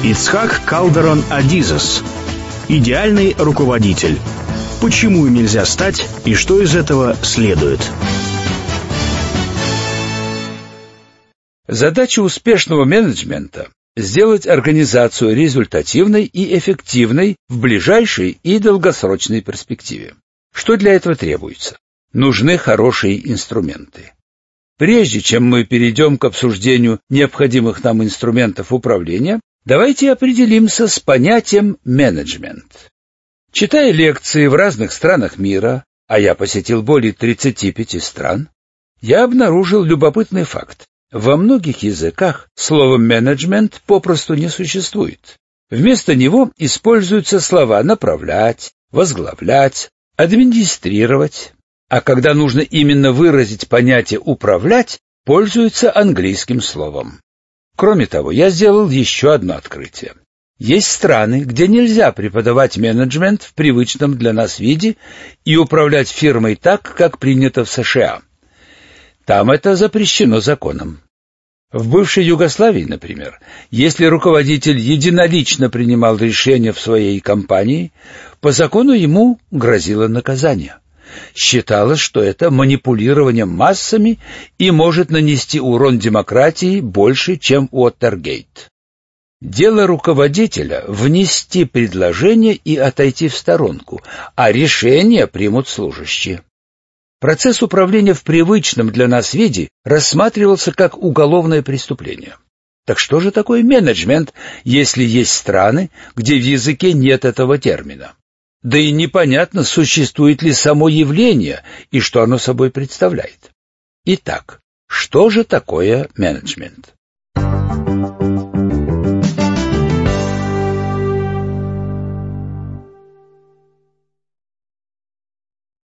Ицхак Калдерон Адизес. Идеальный руководитель. Почему им нельзя стать и что из этого следует? Задача успешного менеджмента – сделать организацию результативной и эффективной в ближайшей и долгосрочной перспективе. Что для этого требуется? Нужны хорошие инструменты. Прежде чем мы перейдем к обсуждению необходимых нам инструментов управления, давайте определимся с понятием менеджмент. Читая лекции в разных странах мира, а я посетил более 35 стран, я обнаружил любопытный факт. Во многих языках слово «менеджмент» попросту не существует. Вместо него используются слова «направлять», «возглавлять», «администрировать». А когда нужно именно выразить понятие «управлять», пользуются английским словом. Кроме того, я сделал еще одно открытие. Есть страны, где нельзя преподавать менеджмент в привычном для нас виде и управлять фирмой так, как принято в США. Там это запрещено законом. В бывшей Югославии, например, если руководитель единолично принимал решения в своей компании, по закону ему грозило наказание. Считалось, что это манипулирование массами и может нанести урон демократии больше, чем Уотергейт. Дело руководителя — внести предложение и отойти в сторонку, а решение примут служащие. Процесс управления в привычном для нас виде рассматривался как уголовное преступление. Так что же такое менеджмент, если есть страны, где в языке нет этого термина? Да и непонятно, существует ли само явление и что оно собой представляет. Итак, что же такое менеджмент?